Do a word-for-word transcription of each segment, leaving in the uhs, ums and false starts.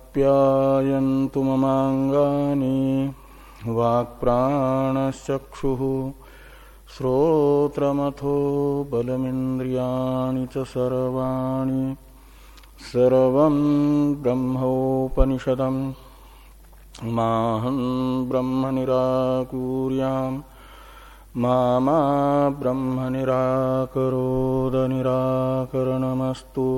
आप्यायन्तु ममाङ्गानि वाक्प्राणश्चक्षुः श्रोत्रमथो बलमिन्द्रियाणि च सर्वाणि सर्वं ब्रह्मोपनिषदम् माहं ब्रह्म निराकुर्याम् मा मा ब्रह्म निराकरोद निराकरणमस्तु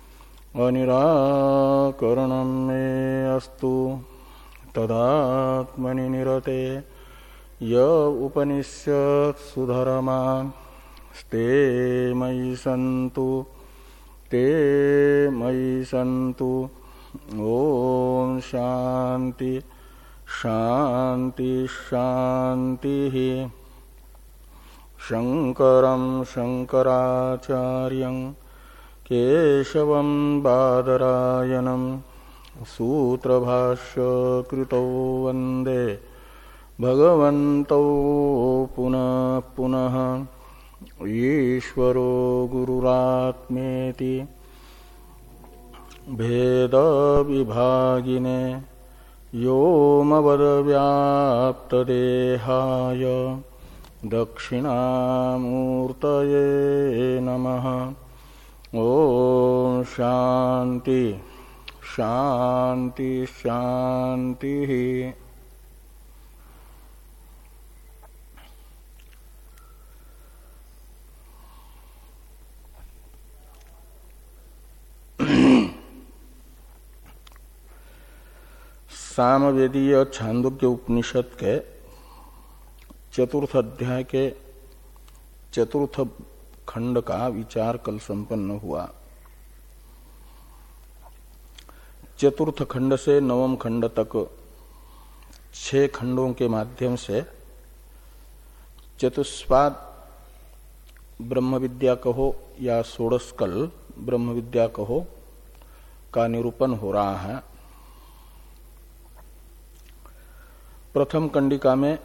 अनिराकरणं मे अस्तु तदात्मनि निरते य उपनिषत्सु धर्माः ते मयि सन्तु ते मयि सन्तु। ओम शांति शांति शांति। शंकरं शंकराचार्यं केशवं बादरायणं सूत्रभाष्य कृतौ वंदे भगवन्तौ पुनः पुनः। ईश्वरो गुरुरात्मेति भेद विभागिने व्योमवद्व्याप्तदेहाय दक्षिणामूर्तये नमः। ओम शांति शांति शांति। सामवेदीय छांदोग्य उपनिषद के चतुर्थ अध्याय के चतुर्थ खंड का विचार कल संपन्न हुआ। चतुर्थ खंड से नवम खंड तक छह खंडों के माध्यम से चतुष्पाद ब्रह्म विद्या कहो या षोडशकल ब्रह्म विद्या कहो का निरूपण हो रहा है। प्रथम कंडिका में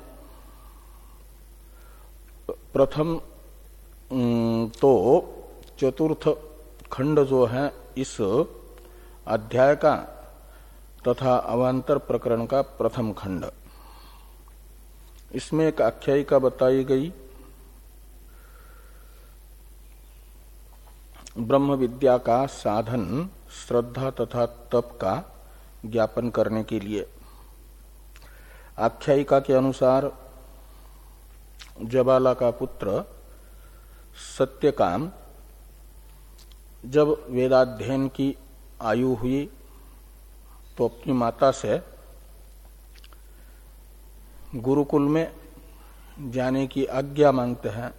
प्रथम तो चतुर्थ खंड जो है इस अध्याय का तथा अवान्तर प्रकरण का प्रथम खंड, इसमें एक आख्यायिका बताई गई ब्रह्म विद्या का साधन श्रद्धा तथा तप का ज्ञापन करने के लिए। आख्यायिका के अनुसार जबाला का पुत्र सत्यकाम जब वेदाध्ययन की आयु हुई तो अपनी माता से गुरुकुल में जाने की आज्ञा मांगते हैं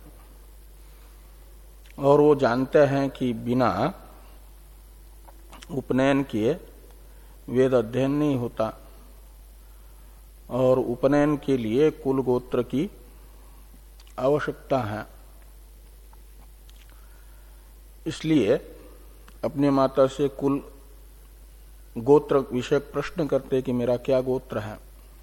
और वो जानते हैं कि बिना उपनयन किए वेद अध्ययन नहीं होता और उपनयन के लिए कुल गोत्र की आवश्यकता है। इसलिए अपने माता से कुल गोत्र विषयक प्रश्न करते कि मेरा क्या गोत्र है।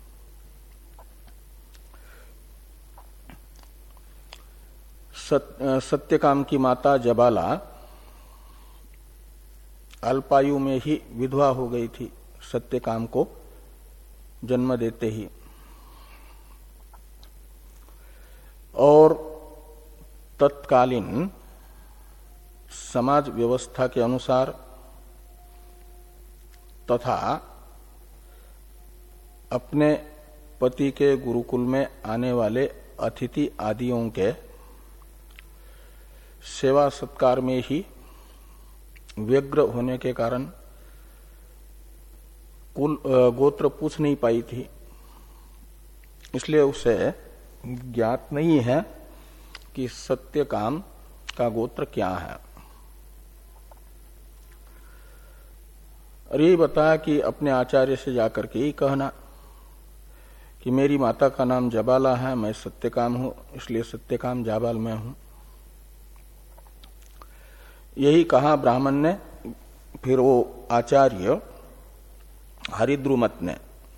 सत्यकाम की माता जबाला अल्पायु में ही विधवा हो गई थी सत्यकाम को जन्म देते ही, और तत्कालीन समाज व्यवस्था के अनुसार तथा अपने पति के गुरुकुल में आने वाले अतिथि आदियों के सेवा सत्कार में ही व्यग्र होने के कारण कुल गोत्र पूछ नहीं पाई थी। इसलिए उसे ज्ञात नहीं है कि सत्यकाम का गोत्र क्या है। और यही बताया कि अपने आचार्य से जाकर के ही कहना कि मेरी माता का नाम जबाला है, मैं सत्यकाम हूं, इसलिए सत्यकाम जाबाल में हूं। यही कहा ब्राह्मण ने। फिर वो आचार्य हरिद्रुमत ने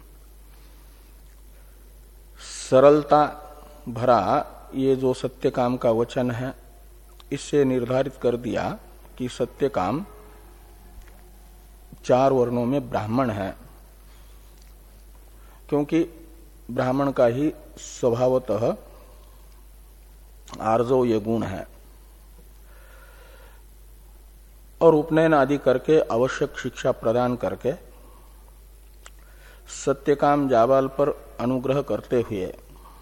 सरलता भरा ये जो सत्यकाम का वचन है इससे निर्धारित कर दिया कि सत्यकाम चार वर्णों में ब्राह्मण है, क्योंकि ब्राह्मण का ही स्वभावतः आर्जव ये गुण है। और उपनयन आदि करके आवश्यक शिक्षा प्रदान करके सत्यकाम जाबाल पर अनुग्रह करते हुए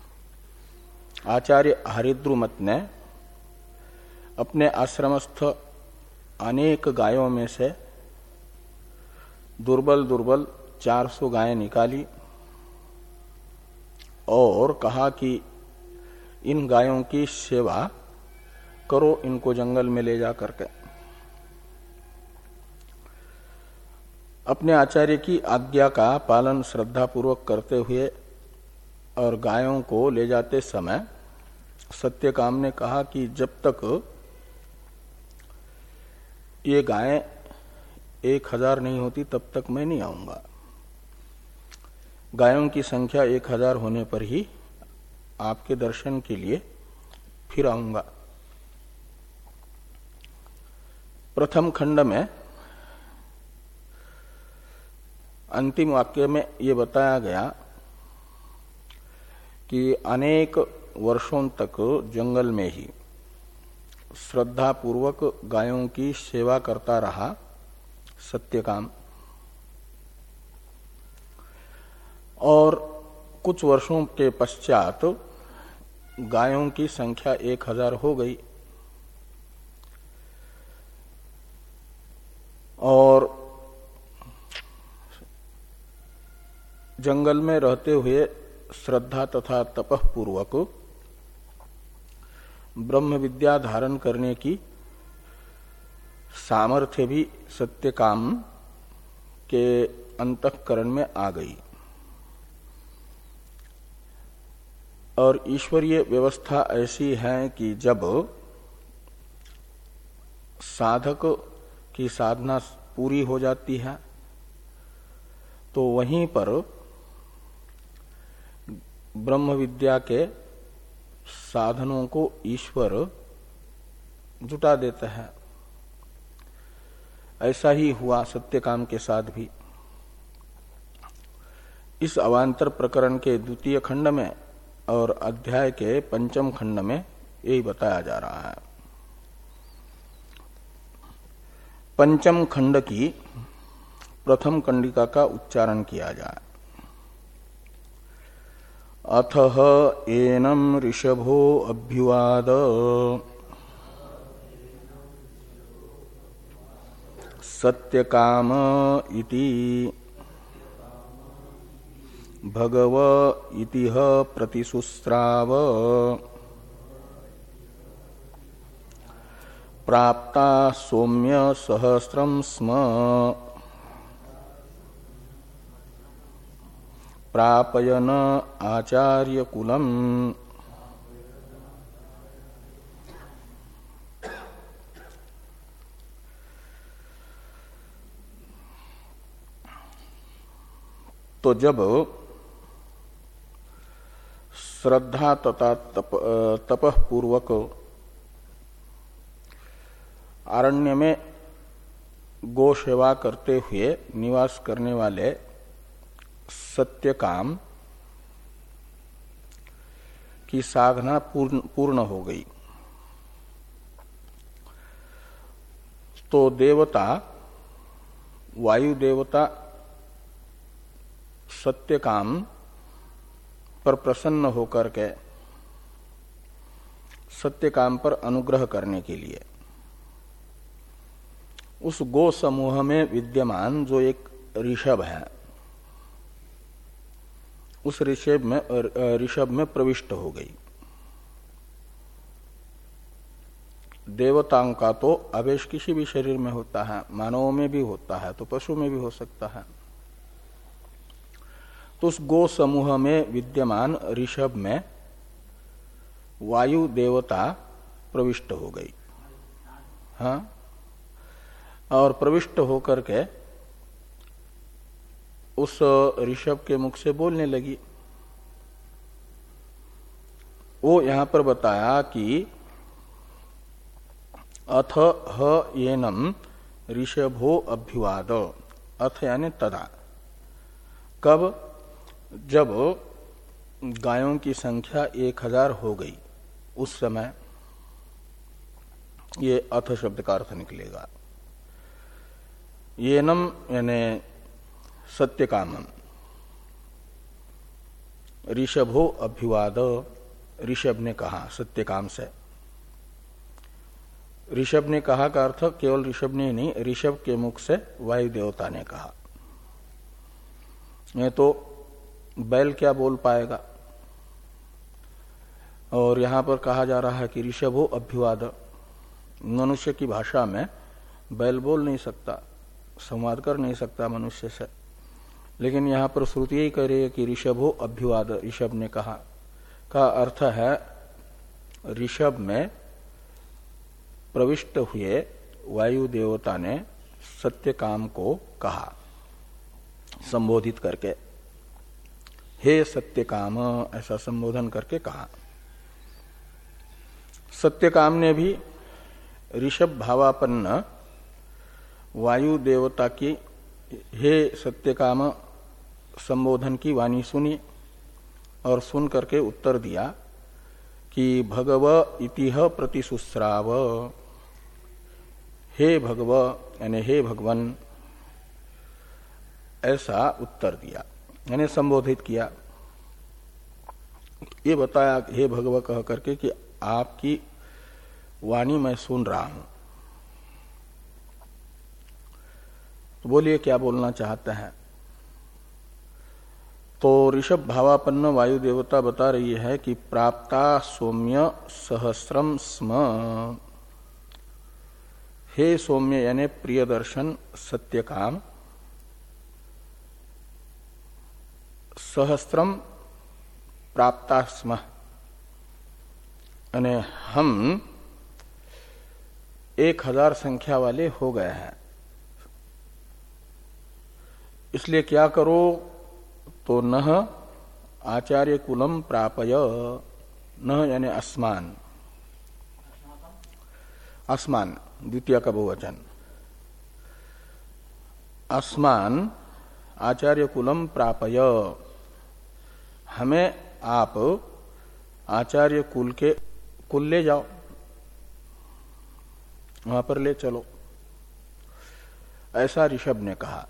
आचार्य हरिद्रुमत ने अपने आश्रमस्थ अनेक गायों में से दुर्बल दुर्बल चार सौ गायें निकाली और कहा कि इन गायों की सेवा करो, इनको जंगल में ले जा करके। अपने आचार्य की आज्ञा का पालन श्रद्धा पूर्वक करते हुए और गायों को ले जाते समय सत्यकाम ने कहा कि जब तक ये गायें एक हजार नहीं होती तब तक मैं नहीं आऊंगा। गायों की संख्या एक हजार होने पर ही आपके दर्शन के लिए फिर आऊंगा। प्रथम खंड में अंतिम वाक्य में ये बताया गया कि अनेक वर्षों तक जंगल में ही श्रद्धा पूर्वक गायों की सेवा करता रहा सत्यकाम, और कुछ वर्षों के पश्चात गायों की संख्या एक हजार हो गई और जंगल में रहते हुए श्रद्धा तथा तपः पूर्वक ब्रह्म विद्या धारण करने की सामर्थ्य भी सत्यकाम के अंतःकरण में आ गई। और ईश्वरीय व्यवस्था ऐसी है कि जब साधक की साधना पूरी हो जाती है तो वहीं पर ब्रह्म विद्या के साधनों को ईश्वर जुटा देता है। ऐसा ही हुआ सत्यकाम के साथ भी। इस अवान्तर प्रकरण के द्वितीय खंड में और अध्याय के पंचम खंड में यही बताया जा रहा है। पंचम खंड की प्रथम कंडिका का उच्चारण किया जाए। अथः एनम ऋषभो अभ्युवाद सत्यकाम इति भगव इतिह प्रतिशुस्राव प्राप्ता सौम्य सहस्रम स्म प्रापयन आचार्य कुलम। तो जब श्रद्धा तथा तप, तपः पूर्वक आरण्य में गो सेवा करते हुए निवास करने वाले सत्यकाम की साधना पूर्ण, पूर्ण हो गई तो देवता वायु देवता सत्यकाम पर प्रसन्न होकर के सत्यकाम पर अनुग्रह करने के लिए उस गो समूह में विद्यमान जो एक ऋषभ है उस ऋषभ में ऋषभ में प्रविष्ट हो गई। देवताओं का तो आवेश किसी भी शरीर में होता है, मानवों में भी होता है तो पशु में भी हो सकता है। तो उस गो समूह में विद्यमान ऋषभ में वायु देवता प्रविष्ट हो गई। हाँ, और प्रविष्ट होकर के उस ऋषभ के मुख से बोलने लगी। वो यहां पर बताया कि अथ ह येनम ऋषभो अभ्युवाद, अथ यानी तदा, कब? जब गायों की संख्या एक हजार हो गई उस समय ये अथ शब्द का अर्थ निकलेगा। येनम यानी सत्यकामम, ऋषभो अभ्युवाद, ऋषभ ने कहा सत्यकाम से। ऋषभ ने कहा का अर्थ केवल ऋषभ ने नहीं, ऋषभ के मुख से वायु देवता ने कहा। नहीं तो बैल क्या बोल पाएगा? और यहां पर कहा जा रहा है कि ऋषभो अभ्युवाद। मनुष्य की भाषा में बैल बोल नहीं सकता, संवाद कर नहीं सकता मनुष्य से, लेकिन यहां पर श्रुति यही कह रही है कि ऋषभो अभ्युवाद, ऋषभ ने कहा का अर्थ है ऋषभ में प्रविष्ट हुए वायु देवता ने सत्य काम को कहा संबोधित करके, हे सत्य काम, ऐसा संबोधन करके कहा। सत्य काम ने भी ऋषभ भावापन्न वायु देवता की हे सत्यकाम संबोधन की वाणी सुनी और सुन करके उत्तर दिया कि भगव इतिह प्रतिशुश्राव, हे भगव यानी हे भगवन, ऐसा उत्तर दिया यानी संबोधित किया। ये बताया हे भगव कह करके कि आपकी वाणी मैं सुन रहा हूं। तो बोलिए क्या बोलना चाहते हैं? तो ऋषभ भावापन्न वायु देवता बता रही है कि प्राप्ता सौम्य सहस्रम स्म, हे सौम्य यानी प्रिय दर्शन सत्यकाम, सहस्रम प्राप्ता स्म यानी हम एक हजार संख्या वाले हो गए हैं। इसलिए क्या करो? तो नह आचार्य कुलम प्रापय, नह यानी अस्मान, अस्मान द्वितीय का बहुवचन, अस्मान आचार्य कुलम प्रापय, हमें आप आचार्य कुल के कुल ले जाओ, वहां पर ले चलो, ऐसा ऋषभ ने कहा।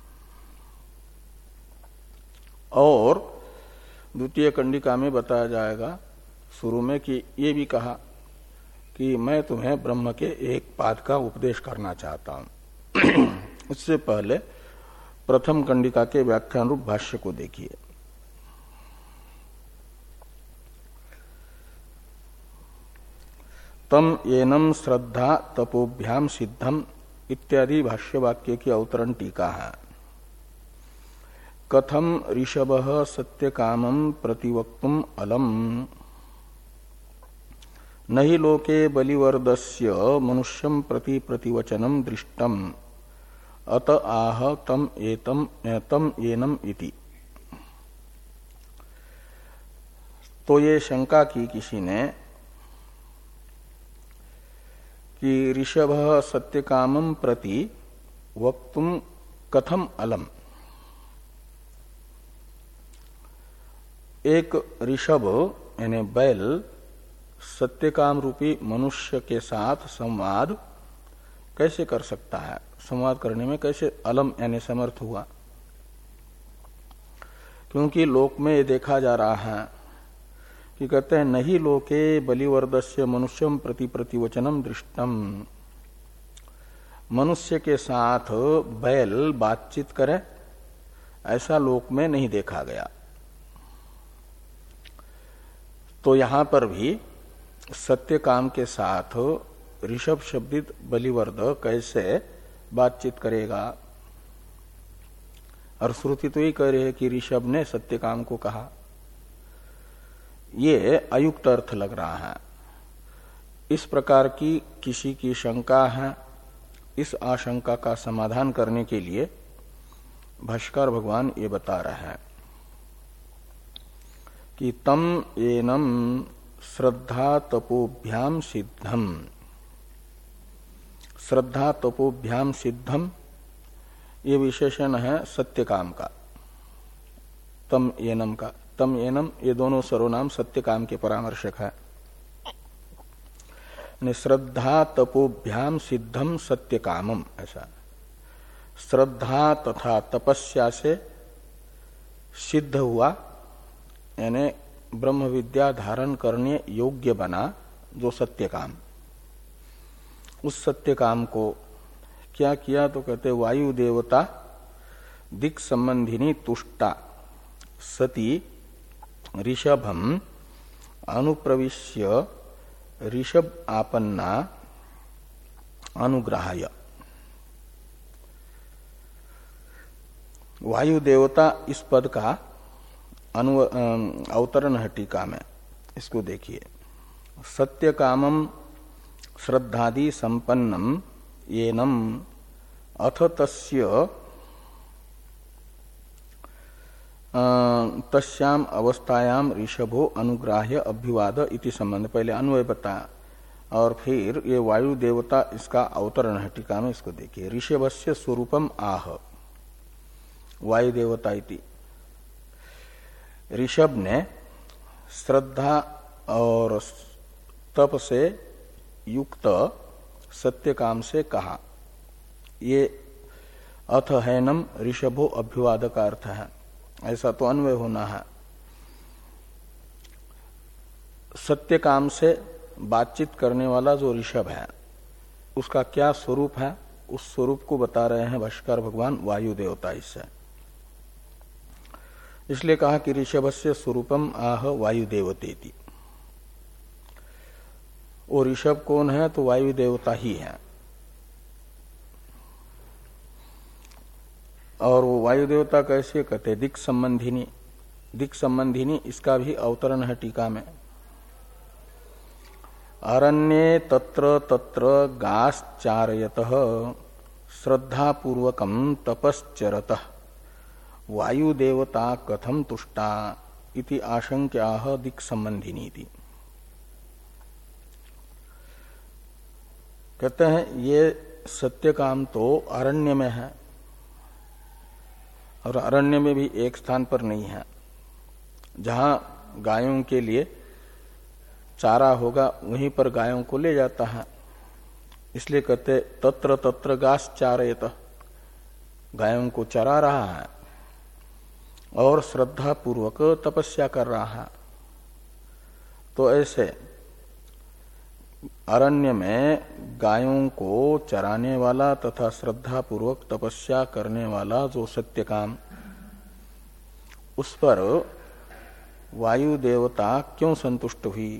और द्वितीय कंडिका में बताया जाएगा शुरू में कि ये भी कहा कि मैं तुम्हें ब्रह्म के एक पाद का उपदेश करना चाहता हूं। इससे पहले प्रथम कंडिका के व्याख्यान रूप भाष्य को देखिए। तम येनम श्रद्धा तपोभ्याम सिद्धम इत्यादि भाष्य वाक्य की अवतरण टीका है। कथम ऋषभः सत्यकामं प्रतिवक्तुम अलम, नहि लोके बलिवर्दस्य मनुष्यं प्रति प्रतिवचनम दृष्टम, अत आह तम एतम तम येनम इति। तो ये शंका की किसी ने कि ऋषभः सत्यकामं प्रति वक्तुम कथम अलम, एक ऋषभ यानी बैल सत्यकाम रूपी मनुष्य के साथ संवाद कैसे कर सकता है, संवाद करने में कैसे अलम यानी समर्थ हुआ? क्योंकि लोक में ये देखा जा रहा है कि कहते हैं नहीं लोके बलिवर्दस्य मनुष्यम प्रति प्रतिवचनम दृष्टम, मनुष्य के साथ बैल बातचीत करे ऐसा लोक में नहीं देखा गया। तो यहां पर भी सत्य काम के साथ ऋषभ शब्दित बलिवर्द कैसे बातचीत करेगा? और श्रुति तो ये कह रही है कि ऋषभ ने सत्य काम को कहा। ये अयुक्त अर्थ लग रहा है। इस प्रकार की किसी की शंका है, इस आशंका का समाधान करने के लिए भाष्कर भगवान ये बता रहे हैं कि तम एनम श्रद्धा तपोभ्याम सिद्धम, श्रद्धा तपोभ्याम सिद्धम, ये विशेषण है सत्यकाम का, तम एनम का। तम एनम ये दोनों सर्वनाम सत्यकाम के परामर्शक है। श्रद्धा तपोभ्याम सिद्धम सत्यकामम, ऐसा श्रद्धा तथा तपस्या से सिद्ध हुआ, यानी ब्रह्म विद्या धारण करने योग्य बना जो सत्यकाम, उस सत्यकाम को क्या किया तो कहते वायु देवता दिक् संबंधिनी तुष्टा सती ऋषभम अनुप्रविश्य ऋषभ आपन्ना अनुग्रहाय। वायु देवता इस पद का अनु अवतरण है टीका में, इसको देखिए। सत्य कामम श्रद्धादि संपन्नम येनम अथ तस्य तस्याम अवस्थायाम ऋषभो अनुग्राह्य अभ्युवाद इति संबंध, पहले अन्वय बताया और फिर ये वायु देवता इसका अवतरण है टीका में, इसको देखिए। ऋषभस्य स्वरूपम आह वायु देवता इति, ऋषभ ने श्रद्धा और तप से युक्त सत्यकाम से कहा। ये अथ हैनम ऋषभो अभ्युवाद का अर्थ है, ऐसा तो अन्वय होना है। सत्यकाम से बातचीत करने वाला जो ऋषभ है उसका क्या स्वरूप है, उस स्वरूप को बता रहे हैं भाष्कर भगवान वायु देवता। इससे इसलिए कहा कि ऋषभस्य स्वरूपम आह वायु देवतेति। वो ऋषभ कौन है तो वायु देवता ही है। और वो वायु देवता कैसे कहते दिक् संबंधिनी, दिक् संबंधिनी इसका भी अवतरण है टीका में। अरण्ये तत्र तत्र गाश्चारयतः श्रद्धापूर्वकं तपश्चरतः वायु देवता कथम तुष्टा इति आशंक्याह दिक् संबंधिनी थी। कहते हैं ये सत्यकाम तो अरण्य में है, और अरण्य में भी एक स्थान पर नहीं है। जहां गायों के लिए चारा होगा वहीं पर गायों को ले जाता है, इसलिए कहते तत्र तत्र गास चारयत, गायों को चरा रहा है और श्रद्धा पूर्वक तपस्या कर रहा है। तो ऐसे अरण्य में गायों को चराने वाला तथा श्रद्धा पूर्वक तपस्या करने वाला जो सत्यकाम, उस पर वायु देवता क्यों संतुष्ट हुई?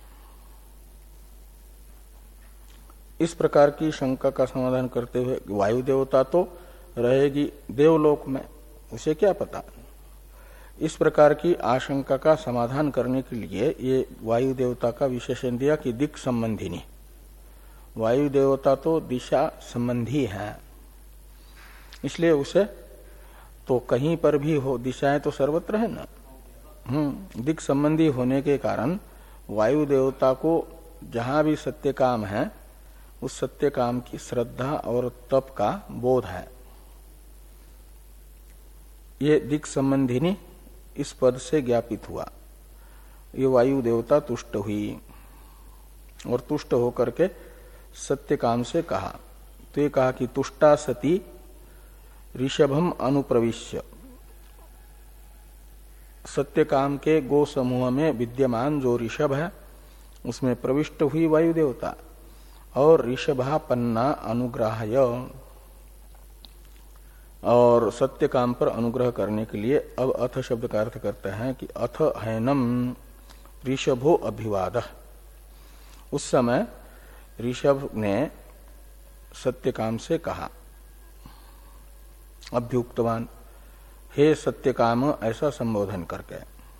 इस प्रकार की शंका का समाधान करते हुए वायु देवता तो रहेगी देवलोक में, उसे क्या पता। इस प्रकार की आशंका का समाधान करने के लिए ये वायु देवता का विशेषण दिया कि दिक् संबंधिनी। वायु देवता तो दिशा संबंधी है, इसलिए उसे तो कहीं पर भी हो, दिशाएं तो सर्वत्र है ना। हम्म दिक् संबंधी होने के कारण वायु देवता को जहां भी सत्य काम है उस सत्य काम की श्रद्धा और तप का बोध है। ये दिक् संबंधिनी इस पद से ज्ञापित हुआ। ये वायु देवता तुष्ट हुई और तुष्ट होकर के सत्य काम से कहा। तो ये कहा कि तुष्टा सती ऋषभम अनुप्रविश्य, सत्य काम के गो समूह में विद्यमान जो ऋषभ है उसमें प्रविष्ट हुई वायु देवता, और ऋषभापन्ना अनुग्रहाय, और सत्य काम पर अनुग्रह करने के लिए अब अथ शब्द का अर्थ करते हैं कि अथ हैनम ऋषभो अभिवाद। उस समय ऋषभ ने सत्य काम से कहा, अभ्युक्तवान, हे सत्य काम, ऐसा संबोधन करके।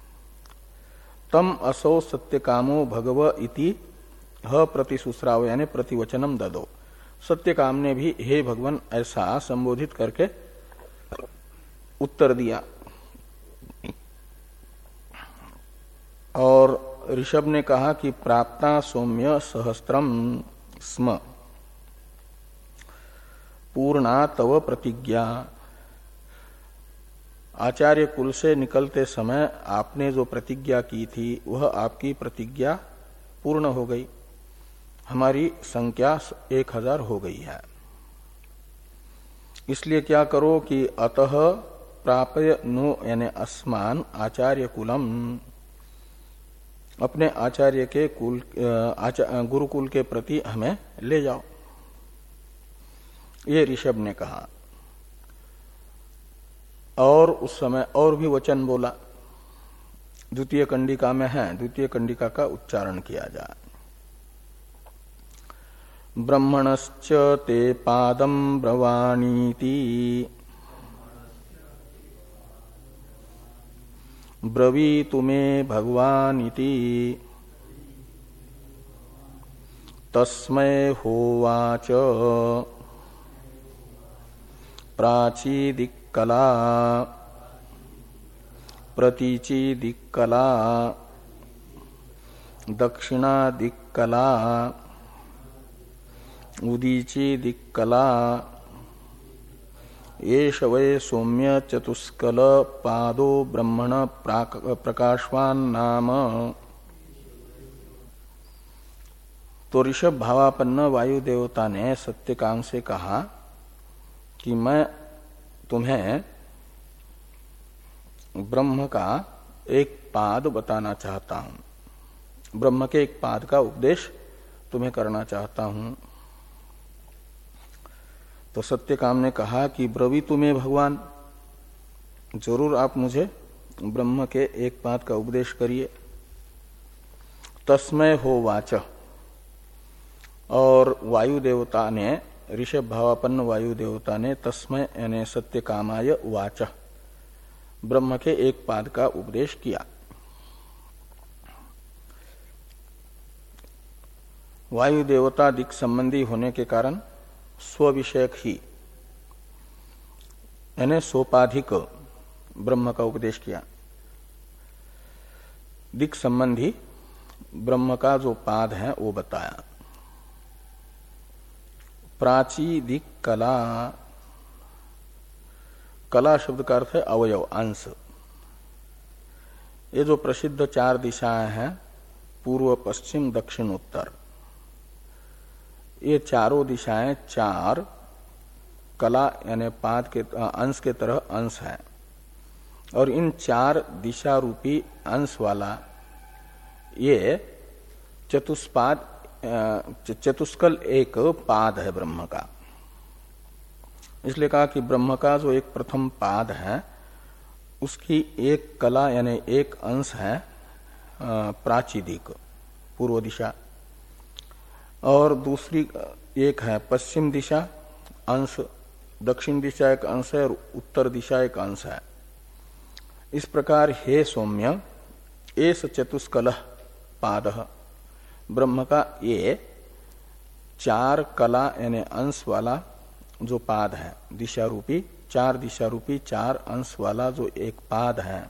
तम असौ सत्य कामो भगव इति ह प्रतिशुश्राव, यानी प्रतिवचनम ददो। सत्य काम ने भी हे भगवान ऐसा संबोधित करके उत्तर दिया। और ऋषभ ने कहा कि प्राप्ता सौम्य सहस्त्रम स्म, पूर्णा तव प्रतिज्ञा। आचार्य कुल से निकलते समय आपने जो प्रतिज्ञा की थी वह आपकी प्रतिज्ञा पूर्ण हो गई, हमारी संख्या एक हजार हो गई है। इसलिए क्या करो कि अतः प्रापय नो यानी अस्मान आचार्य कुलम, अपने आचार्य के कुल आचार्य गुरुकुल के प्रति हमें ले जाओ। ये ऋषभ ने कहा। और उस समय और भी वचन बोला, द्वितीय कंडिका में है, द्वितीय कंडिका का उच्चारण किया जाए। ब्रह्मणश्च ते पादम ब्रवाणीति ब्रवीतु मे भगवानिति तस्मै होवाच प्राचीदिक्कला प्रतीचीदिक्कला दक्षिणादिक्कला उदीचीदिक्कला एष वै सौम्य चतुष्कल पादो ब्रह्मण प्रकाशवान नाम। तो ऋषभ भावापन्न वायु देवता ने सत्यकाम से कहा कि मैं तुम्हें ब्रह्म का एक पाद बताना चाहता हूं, ब्रह्म के एक पाद का उपदेश तुम्हें करना चाहता हूं। तो सत्यकाम ने कहा कि ब्रवी तुम्हें भगवान, जरूर आप मुझे ब्रह्म के एक पाद का उपदेश करिए। तस्मय हो वाच, और वायु देवता ने, ऋषभ भावापन्न वायु देवता ने तस्मय यानी सत्यकामाय वाच, ब्रह्म के एक पाद का उपदेश किया। वायु देवता दिक् संबंधी होने के कारण स्व-विषयक ही यानी सोपाधिक ब्रह्म का उपदेश किया। दिक् संबंधी ब्रह्म का जो पाद है वो बताया। प्राची दिक् कला, कला शब्द का अर्थ है अवयव, अंश। ये जो प्रसिद्ध चार दिशाएं हैं, पूर्व पश्चिम दक्षिण उत्तर, ये चारों दिशाएं चार कला यानी पाद के अंश के तरह अंश है। और इन चार दिशा रूपी अंश वाला ये चतुष्पाद चतुष्कल एक पाद है ब्रह्म का। इसलिए कहा कि ब्रह्म का जो एक प्रथम पाद है उसकी एक कला यानी एक अंश है प्राचीदिक, पूर्व दिशा, और दूसरी एक है पश्चिम दिशा अंश, दक्षिण दिशा एक अंश है और उत्तर दिशा एक अंश है। इस प्रकार हे सौम्य एस चतुष्कल पाद, ब्रह्म का ये चार कला यानी अंश वाला जो पाद है, दिशा रूपी, चार दिशा रूपी चार अंश वाला जो एक पाद है,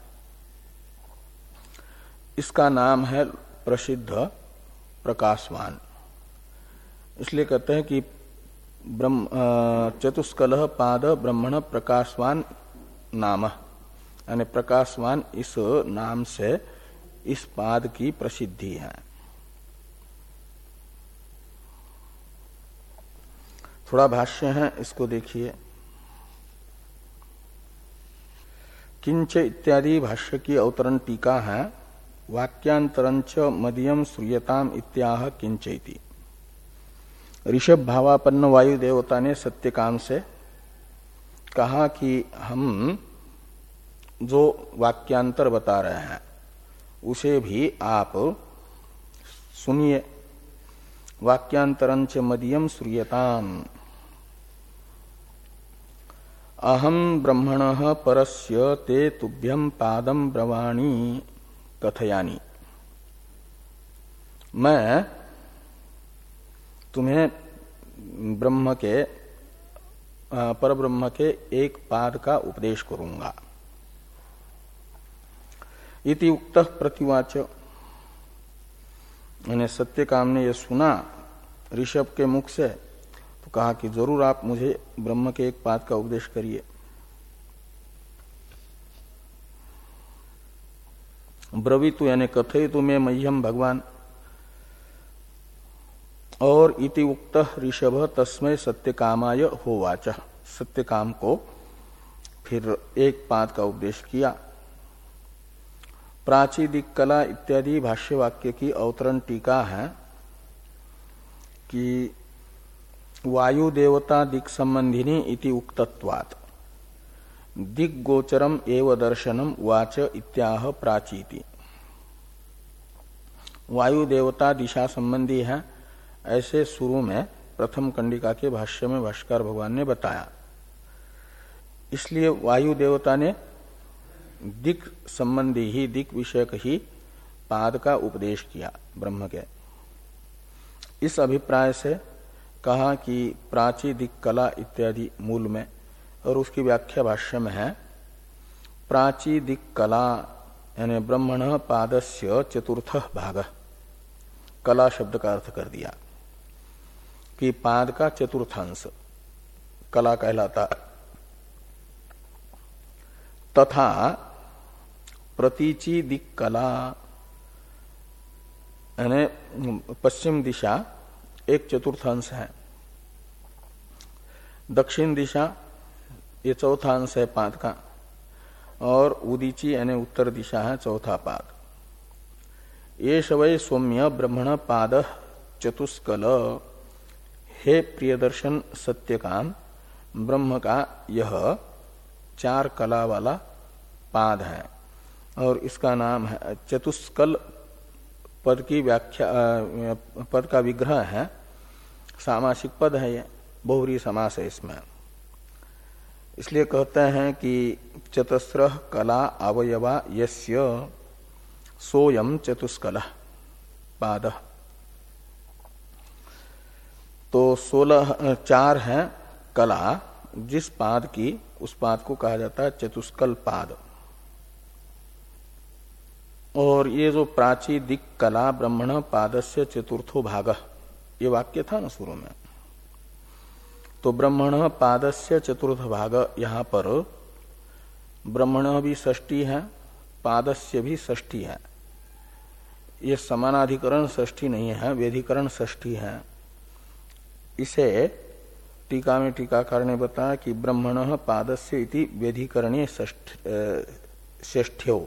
इसका नाम है प्रसिद्ध प्रकाशवान। इसलिए कहते हैं कि ब्रह्म चतुष्कलह पाद ब्रह्मण प्रकाशवान नाम, यानी प्रकाशवान इस नाम से इस पाद की प्रसिद्धि है। थोड़ा भाष्य है, इसको देखिए। किंच इत्यादि भाष्य की अवतरण टीका है। वाक्यांतरंच मदियम श्रूयताम इत्याह किंचैति। ऋषभ भावापन्न वायु देवता ने सत्यकाम से कहा कि हम जो वाक्यांतर बता रहे हैं उसे भी आप सुनिए। वाक्यांतरंच मदियम श्रूयताम। अहम ब्रह्मणः परस्य ते तुभ्यं पादम ब्रवाणी कथयानि। मैं तुम्हें ब्रह्म के पर ब्रह्म के एक पाद का उपदेश करूंगा। इति उक्तः प्रतिवाच। मैंने सत्यकाम ने यह सुना ऋषभ के मुख से, तो कहा कि जरूर आप मुझे ब्रह्म के एक पाद का उपदेश करिए। ब्रवीतु यानी कथयितु मे मह्यम भगवान, और इति उक्त ऋषभ तस्मै सत्यकामाय होवाच, सत्यकाम को फिर एक पाद का उपदेश किया। प्राचीदिक कला इत्यादि भाष्य वाक्य की अवतरण टीका है कि वायु देवता दिक् संबंधिनी इति उक्तत्वात् दिग्गोचरम एव दर्शनम वाच इत्याह प्राचीति। वायु देवता दिशा संबंधी है, ऐसे शुरू में प्रथम कंडिका के भाष्य में भाष्यकार भगवान ने बताया। इसलिए वायु देवता ने दिक् संबंधी ही, दिक् विषयक ही पाद का उपदेश किया ब्रह्म के। इस अभिप्राय से कहा कि प्राची दिक् कला इत्यादि मूल में, और उसकी व्याख्या भाष्य में है प्राची दिक् कला यानी ब्रह्मण पादस्य चतुर्थ भाग, कला शब्द का अर्थ कर दिया कि पाद का चतुर्थांश कला कहलाता। तथा प्रतीची दिक् कला यानी पश्चिम दिशा एक चतुर्थांश है, दक्षिण दिशा ये चौथा अंश है पाद का, और उदीची यानी उत्तर दिशा है चौथा पाद। ये शवय सौम्य ब्रह्मण पाद चतुष्कल, हे प्रियदर्शन सत्यकाम, ब्रह्म का यह चार कला वाला पाद है, और इसका नाम है चतुष्कल। पद की व्याख्या, पद का विग्रह है, सामासिक पद है, ये बहुव्रीहि समास है इसमें। इसलिए कहते हैं कि चतस्र कला अवयवा यस्य सोयम चतुष्कल पाद। तो सोलह चार है कला, जिस पाद की, उस पाद को कहा जाता है चतुष्कल पाद। और ये जो प्राची दिक् कला ब्रह्मण पादस्य चतुर्थो भाग, ये वाक्य था ना शुरू में, तो ब्रह्मण पादस्य चतुर्थ भाग, यहां पर ब्रह्मण भी षष्ठी है, पादस्य भी षष्ठी है। ये समानाधिकरण षष्ठी नहीं है, वेधिकरण षष्ठी है। इसे टीका में टीकाकार ने बताया कि ब्रह्मण पादस्य इति वेधिकरणे षष्ठ्यो।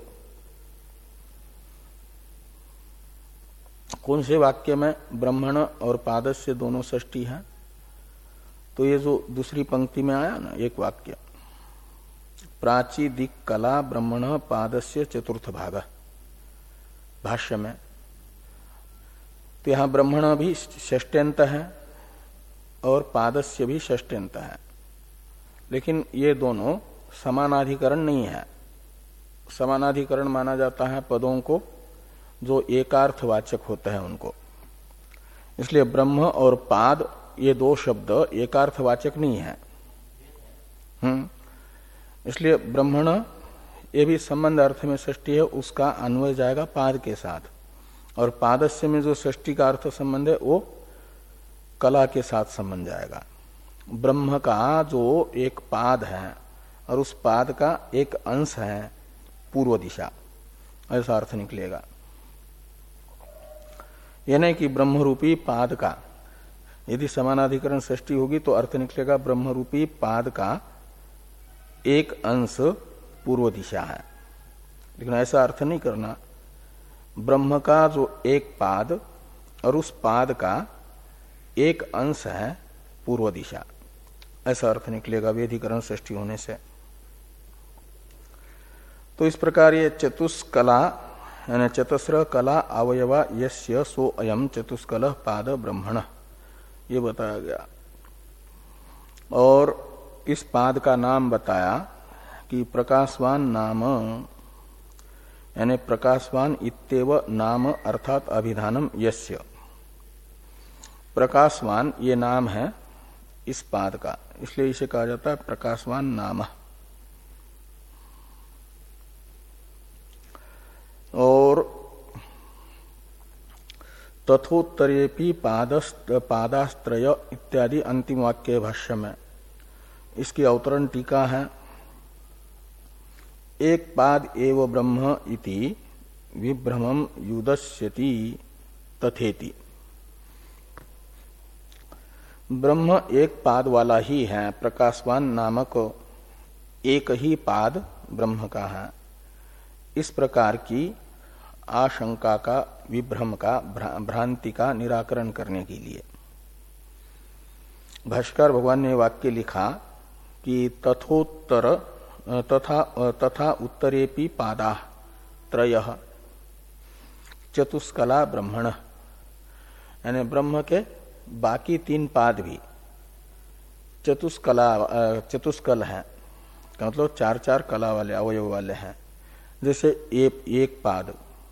कौन से वाक्य में ब्रह्मण और पादस्य दोनों षष्ठी है? तो ये जो दूसरी पंक्ति में आया ना एक वाक्य, प्राची दिक् कला ब्रह्मण पादस्य चतुर्थ भाग, भाष्य में, तो यहां ब्रह्मण भी षष्ट्यंत है और पादस्य भी षष्ट्यंत है, लेकिन ये दोनों समानाधिकरण नहीं है। समानाधिकरण माना जाता है पदों को जो एकार्थवाचक होते हैं उनको। इसलिए ब्रह्म और पाद ये दो शब्द एकार्थवाचक नहीं है। हम्म इसलिए ब्रह्मण ये भी संबंध अर्थ में षष्ठी है, उसका अन्वय जाएगा पाद के साथ, और पादस्य में जो षष्ठी का अर्थ संबंध है वो कला के साथ संबंध जाएगा। ब्रह्म का जो एक पाद है और उस पाद का एक अंश है पूर्व दिशा, ऐसा अर्थ निकलेगा। यानी कि ब्रह्मरूपी पाद का यदि समानाधिकरण षष्ठी होगी तो अर्थ निकलेगा ब्रह्मरूपी पाद का एक अंश पूर्व दिशा है। लेकिन ऐसा अर्थ नहीं करना, ब्रह्म का जो एक पाद और उस पाद का एक अंश है पूर्व दिशा, ऐसा अर्थ निकलेगा वेधिकरण षष्ठी होने से। तो इस प्रकार ये चतुष्कला यानी चतस्र कला अवयवा यस्य सो अयम चतुष्कल पाद ब्रह्मण, ये बताया गया। और इस पाद का नाम बताया कि प्रकाशवान नाम, यानी प्रकाशवान इत्येव नाम अर्थात अभिधानम यस्य। प्रकाशवान ये नाम है इस पाद का, इसलिए इसे कहा जाता है प्रकाशवान नाम। और तथोत्तरेपि पादस्त पादास्त्रय इत्यादि अंतिम वाक्य भाष्य में इसकी अवतरण टीका है। एक पाद एव ब्रह्म इति विभ्रमं युदस्यति तथेति। ब्रह्म एक पाद वाला ही है, प्रकाशवान नामक एक ही पाद ब्रह्म का है। इस प्रकार की आशंका का, विभ्रम का, भ्रांति का निराकरण करने के लिए भाष्कर भगवान ने वाक्य लिखा कि तथोत्तर तथा तथा उत्तरेपि पादा त्रयः चतुष्कला ब्रह्मण, यानी ब्रह्म के बाकी तीन पाद भी चतुष्कला चतुष्कल हैं, मतलब चार चार कला वाले अवयव वाले हैं। जैसे एक एक पाद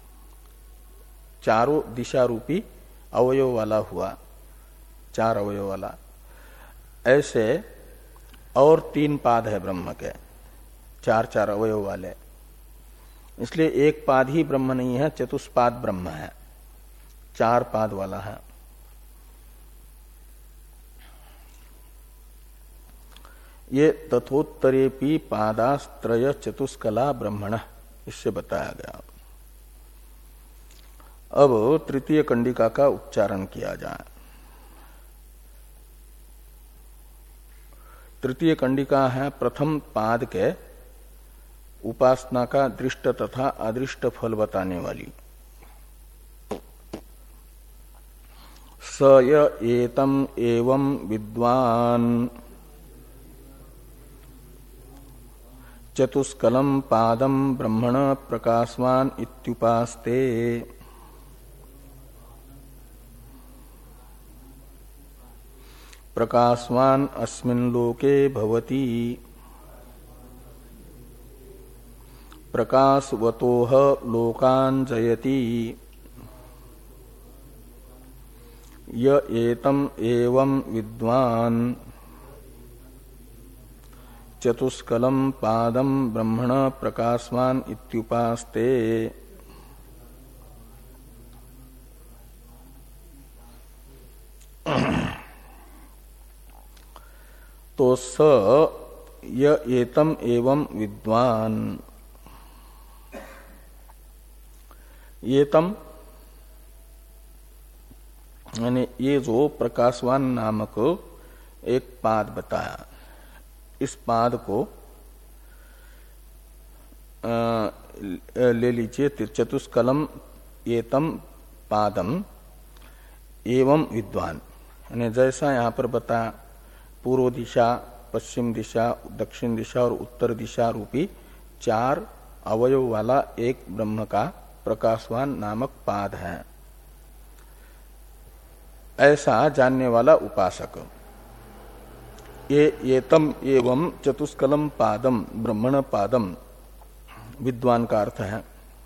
चारों दिशा रूपी अवयव वाला हुआ, चार अवयव वाला, ऐसे और तीन पाद है ब्रह्म के चार चार अवयव वाले। इसलिए एक पाद ही ब्रह्म नहीं है, चतुष्पाद ब्रह्म है, चार पाद वाला है। ये तथोत्तरेपि पादास्त्रय चतुष्कला ब्रह्मण, इससे बताया गया। अब तृतीय कंडिका का उच्चारण किया जाए। तृतीय कंडिका है प्रथम पाद के उपासना का दृष्ट तथा अदृष्ट फल बताने वाली। स य एतम एवं विद्वान चतुष्कलम पादम ब्रह्मण प्रकाशवान इत्युपास्ते। प्रकाशवान अस्मिन् लोके भवति प्रकाशवतोह लोकान् जयति। य एतम एवं विद्वान चतुष्कलम पादम ब्रह्मण प्रकाशवान इत्युपास्ते। तो स य एतम एवं विद्वान, एतम यानी ये जो प्रकाशवान नामक एक पाद बताया, इस पाद को आ, ले लीजिए। चतुष्कलम एतम पादम एवं विद्वान, यानी जैसा यहां पर बताया पूर्व दिशा, पश्चिम दिशा, दक्षिण दिशा और उत्तर दिशा रूपी चार अवयव वाला एक ब्रह्म का प्रकाशवान नामक पाद है, ऐसा जानने वाला उपासक। ये एतम एवं चतुष्कलम पादम ब्रह्मण पादम विद्वान का अर्थ है,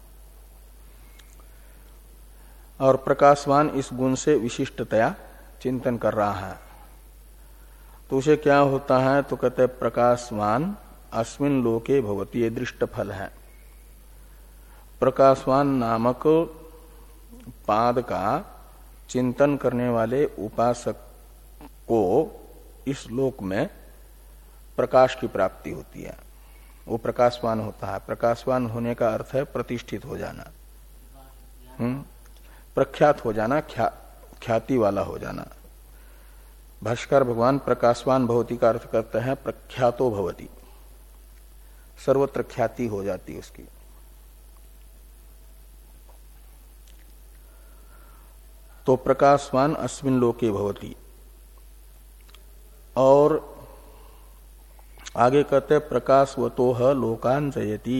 और प्रकाशवान इस गुण से विशिष्टतया चिंतन कर रहा है। तो उसे क्या होता है, तो कहते हैं प्रकाशवान अस्मिन् लोके भवति, ये दृष्ट फल है। प्रकाशवान नामक पाद का चिंतन करने वाले उपासक को इस लोक में प्रकाश की प्राप्ति होती है, वो प्रकाशवान होता है। प्रकाशवान होने का अर्थ है प्रतिष्ठित हो जाना, हम्म प्रख्यात हो जाना, ख्या, ख्याति वाला हो जाना। भाष्कर भगवान प्रकाशवान भवति का अर्थ करते हैं प्रख्यातो भवति, सर्वत्र ख्याति हो जाती उसकी। तो प्रकाशवान अस्मिन् लोके भवति, और आगे कहते प्रकाशवतोह लोकान जयति।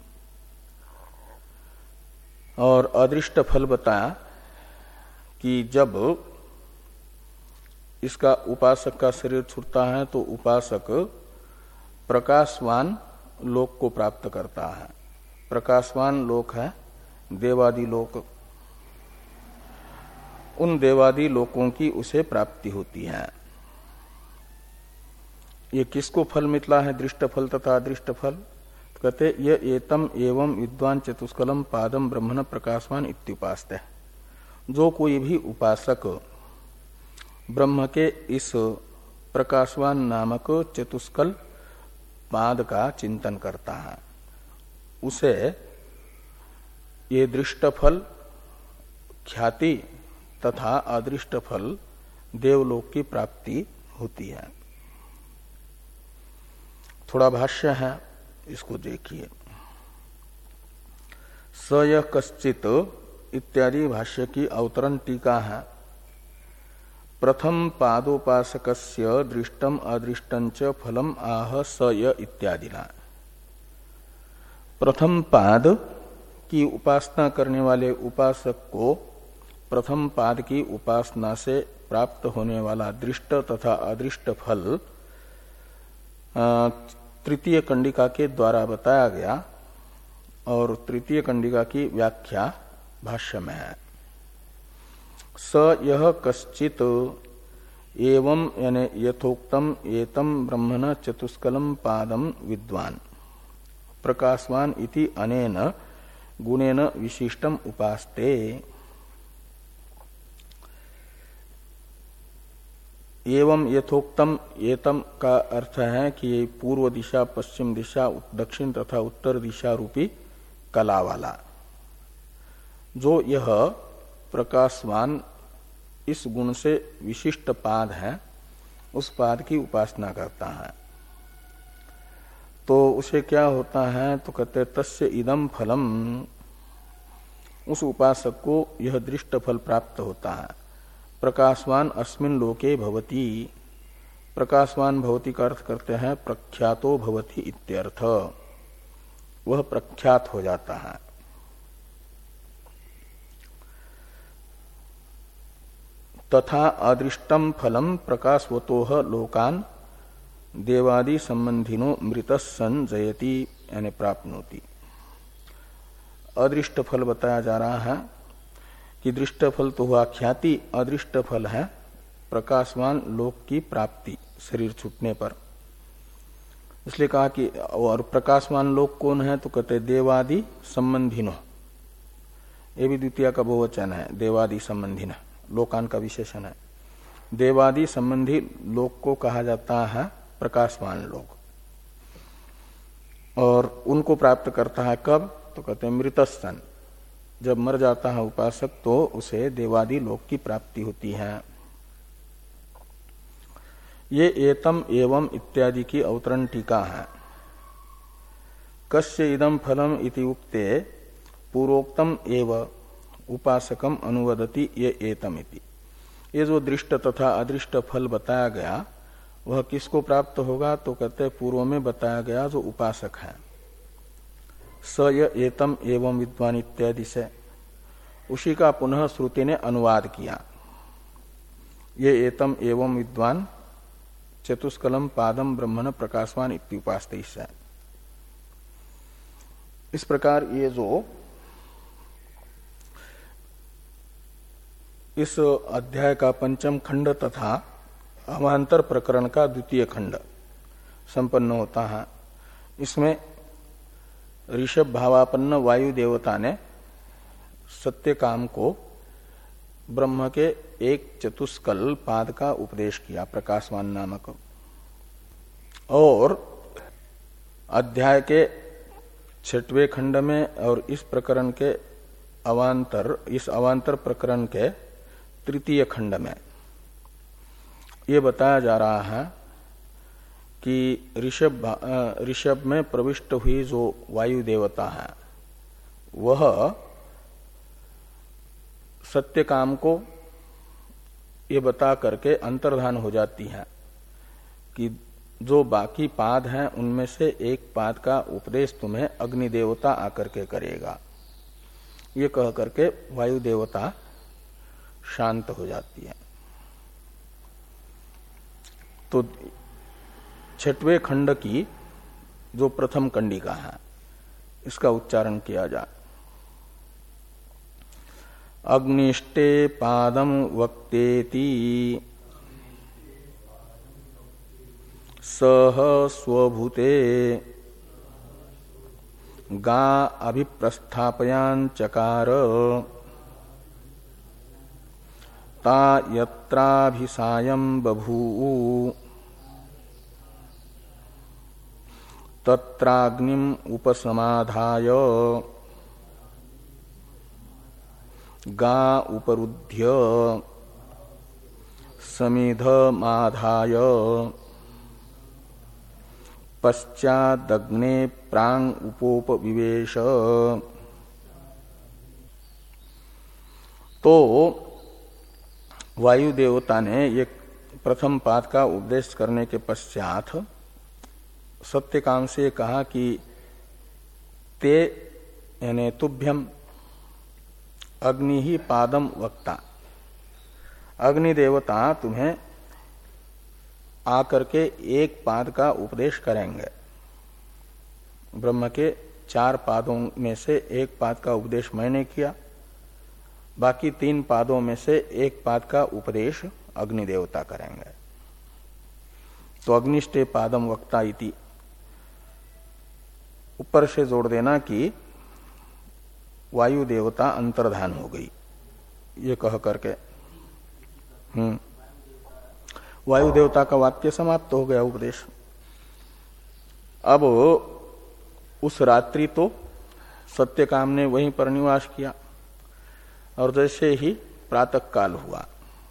और अदृष्ट फल बताया कि जब इसका उपासक का शरीर छूटता है तो उपासक प्रकाशवान लोक को प्राप्त करता है। प्रकाशवान लोक है देवादि लोक, उन देवादि लोकों की उसे प्राप्ति होती है। ये किसको फल मिला है, दृष्ट फल तथा अदृष्ट फल? तो कहते ये एतम एवं विद्वान चतुष्कलम पादम ब्रह्मण प्रकाशवान इत्युपास्ते। जो कोई भी उपासक ब्रह्म के इस प्रकाशवान नामक चतुष्कल पाद का चिंतन करता है, उसे ये दृष्ट फल, ख्याति तथा अदृष्ट फल देवलोक की प्राप्ति होती है। थोड़ा भाष्य है, इसको देखिए। स यह कश्चित इत्यादि भाष्य की अवतरण टीका है। प्रथम पादोपासकस्य दृष्टम अदृष्टं च फलम आह स य इत्यादिना। प्रथम पाद की उपासना करने वाले उपासक को प्रथम पाद की उपासना से प्राप्त होने वाला दृष्ट तथा अदृष्ट फल तृतीय कंडिका के द्वारा बताया गया, और तृतीय कंडिका की व्याख्या भाष्य में है। स यह कश्चित एवं यानी यथोक्तम एतम ब्रह्मण चतुष्कलम पादम विद्वान प्रकाशवान इति अनेन गुणेन विशिष्टम उपास्ते। एवं यथोक्तम, एतम का अर्थ है कि पूर्व दिशा, पश्चिम दिशा, दक्षिण तथा उत्तर दिशा रूपी कला वाला, जो यह प्रकाशवान इस गुण से विशिष्ट पाद है, उस पाद की उपासना करता है। तो उसे क्या होता है? तो कहते तस्य इदम फलम, उस उपासक को यह दृष्ट फल प्राप्त होता है। प्रकाशवान अस्मिन लोके भवति, प्रकाशवान भवति का अर्थ करते हैं प्रख्यातो भवति इत्यर्थ, वह प्रख्यात हो जाता है। तथा अदृष्टम फलम प्रकाशवतोह लोकान देवादि संबंधिनो मृतस्सन जयति यानी प्राप्नोति। अदृष्ट फल बताया जा रहा है कि दृष्ट फल तो हुआ ख्याति, अदृष्ट फल है प्रकाशवान लोक की प्राप्ति शरीर छूटने पर। इसलिए कहा कि और प्रकाशवान लोक कौन है? तो कहते देवादि संबंधिनो, ये भी द्वितीय का बहुवचन है, देवादि संबंधिन, लोकान का विशेषण है। देवादि संबंधी लोक को कहा जाता है प्रकाशवान लोक, और उनको प्राप्त करता है कब? तो कहते हैं मृतस्सन, जब मर जाता है उपासक तो उसे देवादि लोक की प्राप्ति होती है। ये एतम एवं इत्यादि की अवतरण टीका है। कस्य इदम फलम इति उक्ते पूर्वोक्तम एव उपासकम अनुवदति ये एतम इति। ये जो दृष्ट तथा अदृष्ट फल बताया गया वह किसको प्राप्त होगा? तो कहते पूर्व में बताया गया जो उपासक है। स य एतम एवं विद्वान इत्यादि से उसी का पुनः श्रुति ने अनुवाद किया। ये एतम एवं विद्वान चतुष्कलम पादम ब्रह्मण प्रकाशवान इत्युपास्ते से। इस प्रकार ये जो इस अध्याय का पंचम खंड तथा अवान्तर प्रकरण का द्वितीय खंड संपन्न होता है। इसमें ऋषभ भावापन्न वायु देवता ने सत्य काम को ब्रह्म के एक चतुष्कल पाद का उपदेश किया प्रकाशवान नामक, और अध्याय के छठवें खंड में और इस प्रकरण के अवान्तर इस अवान्तर प्रकरण के तृतीय खंड में ये बताया जा रहा है कि ऋषभ ऋषभ में प्रविष्ट हुई जो वायु देवता है वह सत्य काम को ये बता करके अंतर्धान हो जाती है कि जो बाकी पाद हैं उनमें से एक पाद का उपदेश तुम्हें अग्नि देवता आकर के करेगा। ये कह करके वायु देवता शांत हो जाती है। तो छठवें खंड की जो प्रथम कंडिका है इसका उच्चारण किया जाए। अग्निष्टे पादम वक्तेति सह स्वभूते गा अभिप्रस्थापयान चकार ता यत्राभिसायं बभूवु तत्राग्निम उपसमाधाय गा उपरुध्य समिधमाधाय पश्चादग्ने प्रांग उपोपविवेश। तो वायु देवता ने ये प्रथम पाद का उपदेश करने के पश्चात सत्यकाम से कहा कि ते यानी तुभ्यम अग्नि ही पादम वक्ता, अग्नि देवता तुम्हें आकर के एक पाद का उपदेश करेंगे। ब्रह्म के चार पादों में से एक पाद का उपदेश मैंने किया, बाकी तीन पादों में से एक पाद का उपदेश अग्नि देवता करेंगे। तो अग्निष्टे पादम वक्ता इति ऊपर से जोड़ देना कि वायु देवता अंतर्धान हो गई, ये कह करके हम्म वायु देवता का वाक्य समाप्त हो गया उपदेश। अब उस रात्रि तो सत्यकाम ने वहीं पर निवास किया और जैसे ही प्रातः काल हुआ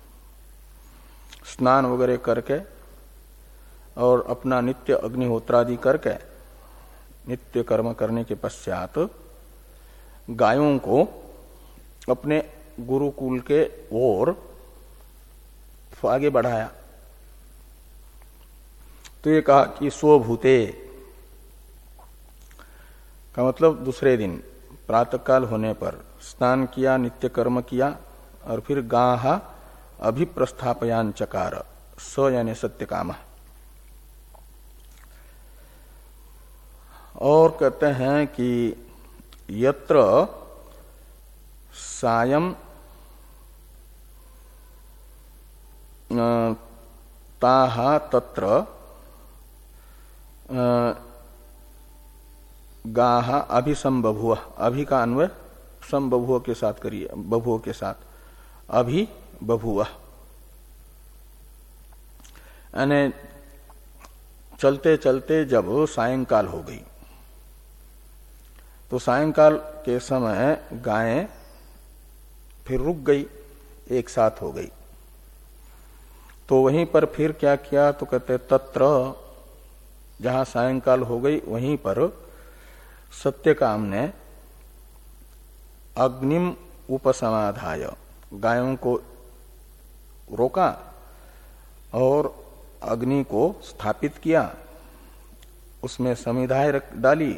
स्नान वगैरह करके और अपना नित्य अग्निहोत्रादि करके नित्य कर्म करने के पश्चात गायों को अपने गुरुकुल के ओर आगे बढ़ाया। तो ये कहा कि स्वभूते का मतलब दूसरे दिन प्रातःकाल होने पर स्नान किया, नित्य कर्म किया और फिर गाह अभिप्रस्थापयान चकार, स यानी सत्यकाम। और कहते हैं कि यत्र सायं ताहा तत्र गाहा अभिसंबभुव, अभि का अन्वय संबभुव के साथ करिए, बभुव के साथ अभि बभुव, यानी चलते चलते जब सायंकाल हो गई तो सायंकाल के समय गायें फिर रुक गई, एक साथ हो गई। तो वहीं पर फिर क्या किया तो कहते तत्र, जहां सायंकाल हो गई वहीं पर सत्यकाम ने अग्निम उपसमाधाय, गायों को रोका और अग्नि को स्थापित किया, उसमें समिधाय डाली,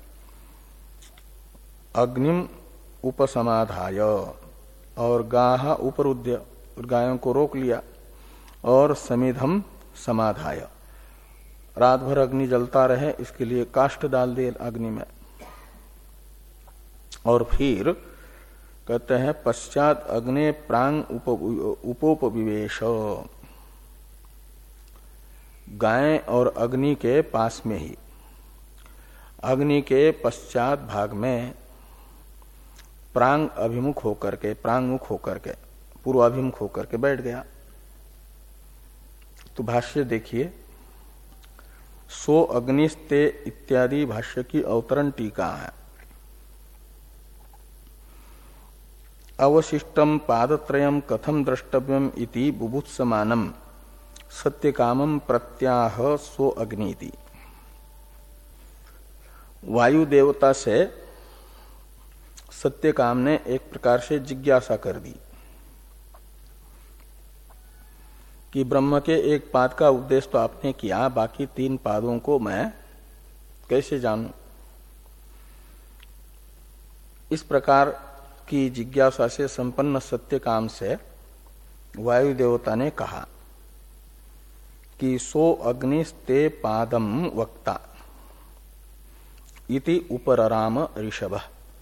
अग्निम उपसमाधाय और गाह उपरुद्य, गायों को रोक लिया और समिधम समाधाय, रात भर अग्नि जलता रहे इसके लिए काष्ठ डाल दिए अग्नि में। और फिर कहते हैं पश्चात अग्नि प्रांग उप, उपोपविवेश, गाय और अग्नि के पास में ही अग्नि के पश्चात भाग में प्रांग अभिमुख होकर के, प्रांगमुख होकर के, पूर्वाभिमुख होकर के बैठ गया। तो भाष्य देखिए, सो अग्निस्ते इत्यादि भाष्य की अवतरण टीका है। अवशिष्टम पादत्रयम कथम द्रष्टव्यम इति बुभुत्समानम सत्यकामम प्रत्याह सो अग्निति। वायु देवता से सत्यकाम ने एक प्रकार से जिज्ञासा कर दी कि ब्रह्म के एक पाद का उपदेश तो आपने किया, बाकी तीन पादों को मैं कैसे जानूं। इस प्रकार की जिज्ञासा से संपन्न सत्यकाम से वायु देवता ने कहा कि सो अग्निस्ते पादम वक्ता इति उपरराम ऋषभ।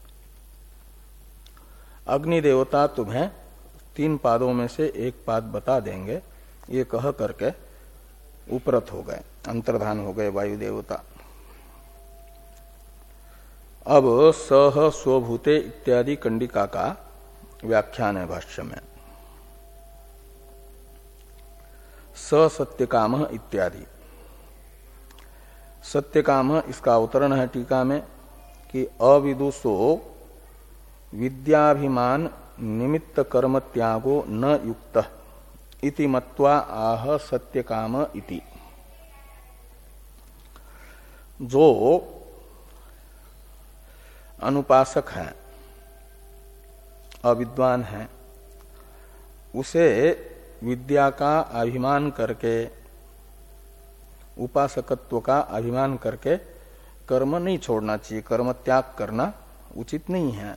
अग्नि देवता तुम्हें तीन पादों में से एक पाद बता देंगे, ये कह करके उपरत हो गए, अंतर्धान हो गए वायु देवता। अब सह स्वभूते इत्यादि कंडिका का व्याख्यान है भाष्य में। स सत्यकाम इत्यादि। सत्यकाम इसका अवतरण है टीका में कि अविदुषो विद्याभिमान निमित्त कर्म त्यागो न युक्त इति मत्वा आह सत्यकाम इति। जो अनुपासक है, अविद्वान है, उसे विद्या का अभिमान करके, उपासकत्व का अभिमान करके कर्म नहीं छोड़ना चाहिए, कर्म त्याग करना उचित नहीं है।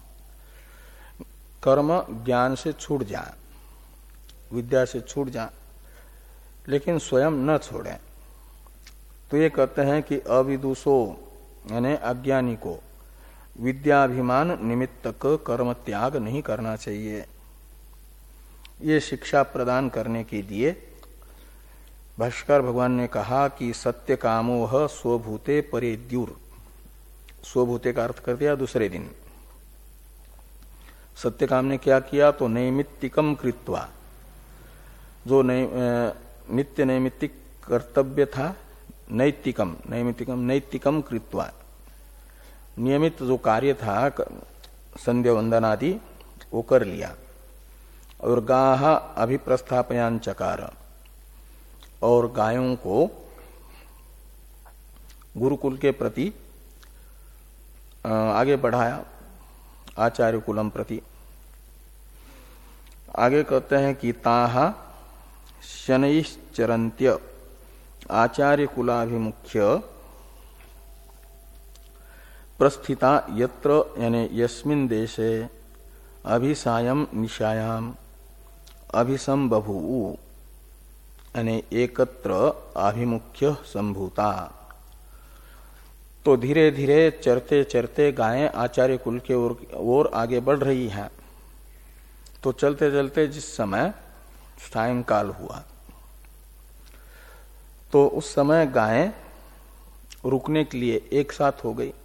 कर्म ज्ञान से छूट जाए, विद्या से छूट जाए, लेकिन स्वयं न छोड़े। तो ये कहते हैं कि अविदुषो यानी अज्ञानी को विद्याभिमान निमित्तक कर्म त्याग नहीं करना चाहिए। ये शिक्षा प्रदान करने के लिए भाष्कर भगवान ने कहा कि सत्य कामोह स्वभूते परेद्युर। स्वभूते का अर्थ कर दिया दूसरे दिन। सत्य काम ने क्या किया? तो नैमित्तिकम कृत्वा, जो नित्य नैमित्तिक कर्तव्य था, नैतिकम नैमित्तिकम नैतिकम कृत्वा, नियमित जो कार्य था संध्या वंदन आदि वो कर लिया। और गाह अभिप्रस्थापयान चकार, और गायों को गुरुकुल के प्रति आगे बढ़ाया, आचार्य कुलम प्रति। आगे कहते हैं कि ताहा शनैश्चरन्त्य आचार्य कुलाभिमुख्य प्रस्थिता यत्र यानी यस्मिन् देशे अभिसायम निशायाम अभिसंबभू यानी एकत्र आभिमुख्य संभूता। तो धीरे धीरे चरते चरते गायें आचार्य कुल के ओर, ओर आगे बढ़ रही हैं। तो चलते चलते जिस समय सायंकाल हुआ तो उस समय गायें रुकने के लिए एक साथ हो गई,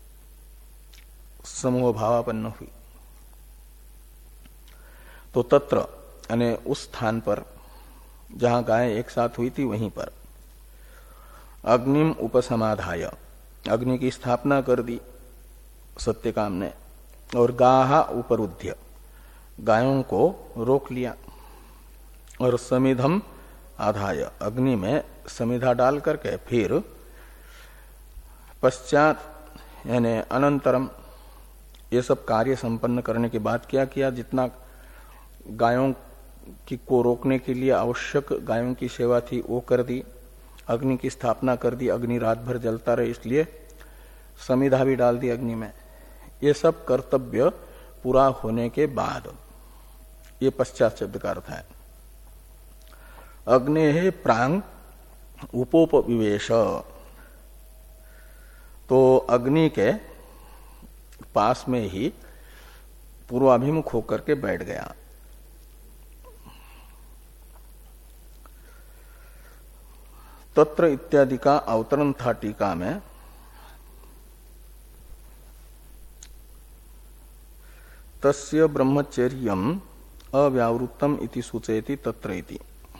समूह भावापन्न हुई। तो तत्र यानी उस स्थान पर जहां गायें एक साथ हुई थी वहीं पर अग्निम उपसमाधाय, अग्नि की स्थापना कर दी सत्यकाम ने, और गाहा उपरुद्ध्य, गायों को रोक लिया, और समिधम आधाय, अग्नि में समिधा डाल करके फिर पश्चात यानी अनंतरम ये सब कार्य संपन्न करने के बाद क्या किया? जितना गायों की को रोकने के लिए आवश्यक गायों की सेवा थी वो कर दी, अग्नि की स्थापना कर दी, अग्नि रात भर जलता रहे इसलिए समिधा भी डाल दी अग्नि में। ये सब कर्तव्य पूरा होने के बाद, ये पश्चात शब्द का अर्थ है। अग्ने प्रांग उपोपविवेश, तो अग्नि के पास में ही पूर्वाभिमुख होकर के बैठ गया। तत्र इत्यादि का अवतरण था टीका में। तस्य ब्रह्मचर्यम अव्यावृत्तम इति सूचयति तत्र इति।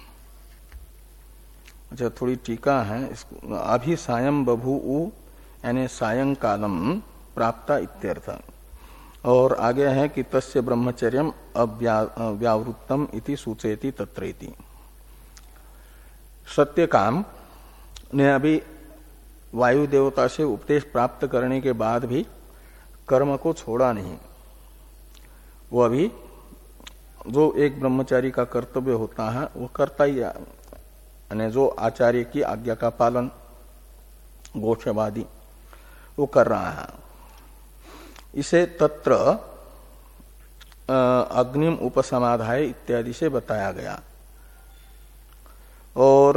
अच्छा, थोड़ी टीका है। अभि सायं बभू यानी सायंकालम प्राप्ता इत्यर्थ। और आगे है कि तस्य ब्रह्मचर्यम अव्यावृत्तम इति सूचयति तत्र इति। सत्यकाम ने अभी वायु देवता से उपदेश प्राप्त करने के बाद भी कर्म को छोड़ा नहीं। वो अभी जो एक ब्रह्मचारी का कर्तव्य होता है वो करता ही, यानी जो आचार्य की आज्ञा का पालन, गोक्षवादी, वो कर रहा है। इसे तत्र अग्निम उपसमाधाय इत्यादि से बताया गया। और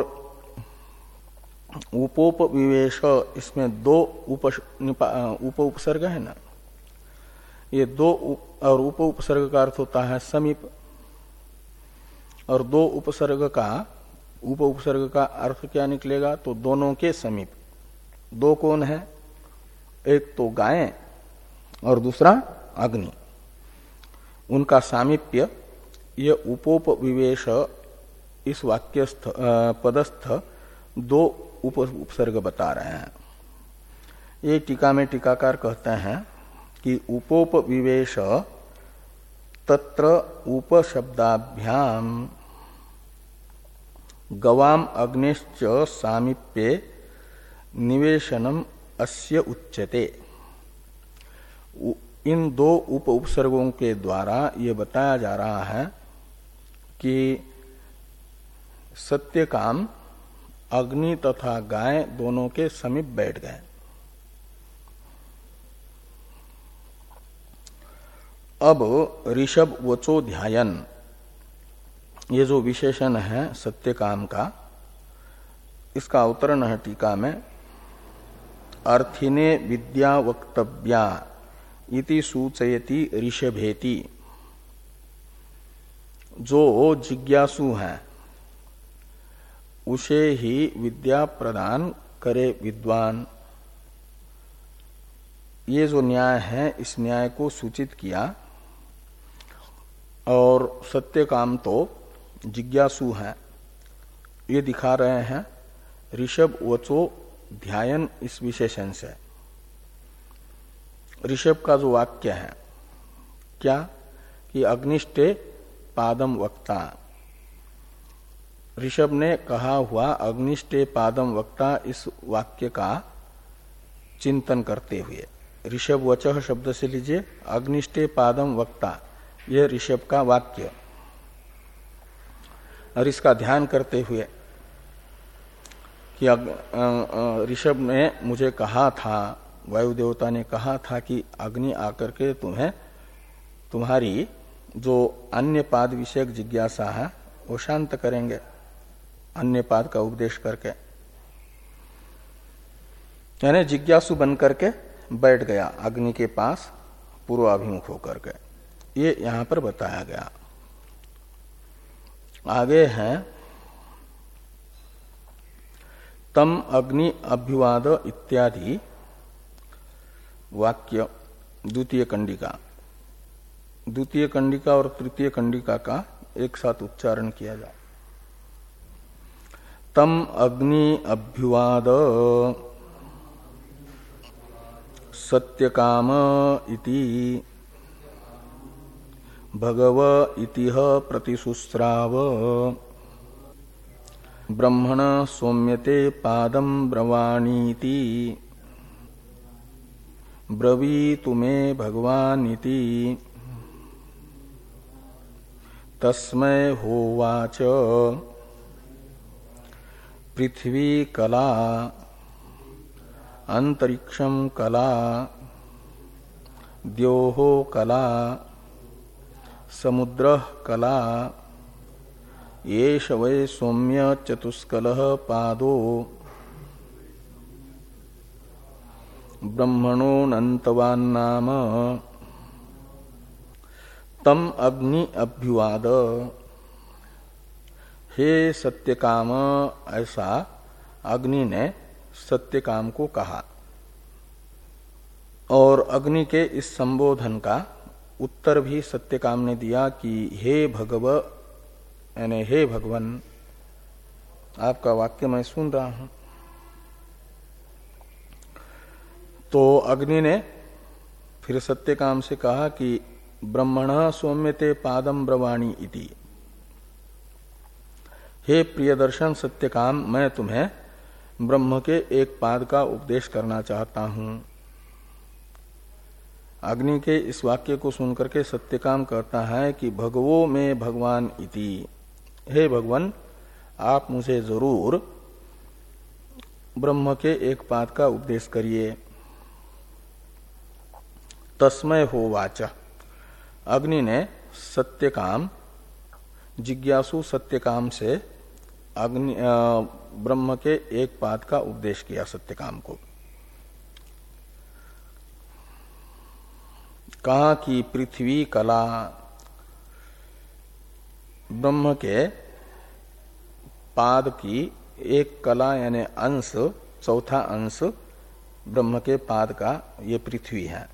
उपोप विवेश, इसमें दो उप उप उपसर्ग है ना, ये दो उप, और उप उपसर्ग का अर्थ होता है समीप, और दो उपसर्ग का उप उपसर्ग का अर्थ क्या निकलेगा? तो दोनों के समीप। दो कौन है? एक तो गायें और दूसरा अग्नि, उनका सामीप्य, ये उपोप विवेश इस वाक्यस्थ पदस्थ दो उप उपसर्ग बता रहे हैं। ये टीका में टीकाकार कहते हैं कि उपोप विवेश तत्र उपशब्दाभ्याम गवाम अग्निश्च सामीप्ये निवेशनम अस्य उच्यते। इन दो उप उपसर्गों के द्वारा ये बताया जा रहा है कि सत्यकाम अग्नि तथा गाय दोनों के समीप बैठ गए। अब ऋषभ वचो ध्यायन, ये जो विशेषण है सत्यकाम का, इसका अवतरण है टीका में, अर्थिने विद्या वक्तव्या इति सूचयति ऋषभेति। जो जिज्ञासु है उसे ही विद्या प्रदान करे विद्वान। ये जो न्याय है इस न्याय को सूचित किया। और सत्य काम तो जिज्ञासु है, ये दिखा रहे हैं ऋषभ वचो ध्यायन इस विशेषण से। ऋषभ का जो वाक्य है क्या कि अग्निष्टे पादम वक्ता, ऋषभ ने कहा हुआ अग्निष्टे पादम वक्ता, इस वाक्य का चिंतन करते हुए, ऋषभ वचः शब्द से लीजिए अग्निष्टे पादम वक्ता, यह ऋषभ का वाक्य, और इसका ध्यान करते हुए कि ऋषभ ने मुझे कहा था, वायु देवता ने कहा था कि अग्नि आकर के तुम्हें तुम्हारी जो अन्य पाद विषयक जिज्ञासा है वो शांत करेंगे, अन्य पाद का उपदेश करके। यानी जिज्ञासु बन करके बैठ गया अग्नि के पास पूर्वाभिमुख होकर के, ये यहां पर बताया गया। आगे है तम अग्नि अभ्युवाद इत्यादि वाक्य, द्वितीय कंडिका। द्वितीय कंडिका और तृतीय कंडिका का एक साथ उच्चारण किया जाए। तम अग्नि अभ्युवाद सत्यकाम इति भगव इतिह प्रतिशुस्राव ब्रह्मण सौम्यते पादम ब्रवाणीति ब्रवीतु मे भगवानिति तस्मै होवाच पृथ्वी कला अंतरिक्षम कला द्योः कला समुद्रः कला येष वै सौम्य चतुष्कलः पादो ब्रह्मणोऽनन्तवान्नाम तम अग्नि अभ्युवाद। हे सत्यकाम, ऐसा अग्नि ने सत्यकाम को कहा। और अग्नि के इस संबोधन का उत्तर भी सत्यकाम ने दिया कि हे भगव, यानी हे भगवन, आपका वाक्य मैं सुन रहा हूं। तो अग्नि ने फिर सत्यकाम से कहा कि ब्रह्मणः सौम्यते पादम ब्रवाणी इति। हे प्रियदर्शन सत्यकाम, मैं तुम्हें ब्रह्म के एक पाद का उपदेश करना चाहता हूं। अग्नि के इस वाक्य को सुनकर के सत्यकाम कहता है कि भगवो में भगवान इति, हे भगवान, आप मुझे जरूर ब्रह्म के एक पाद का उपदेश करिए। तस्मै होवाच, अग्नि ने सत्यकाम, जिज्ञासु सत्यकाम से अग्नि ब्रह्म के एक पाद का उपदेश किया सत्यकाम को। कहा कि पृथ्वी कला, ब्रह्म के पाद की एक कला यानी अंश, चौथा अंश ब्रह्म के पाद का ये पृथ्वी है।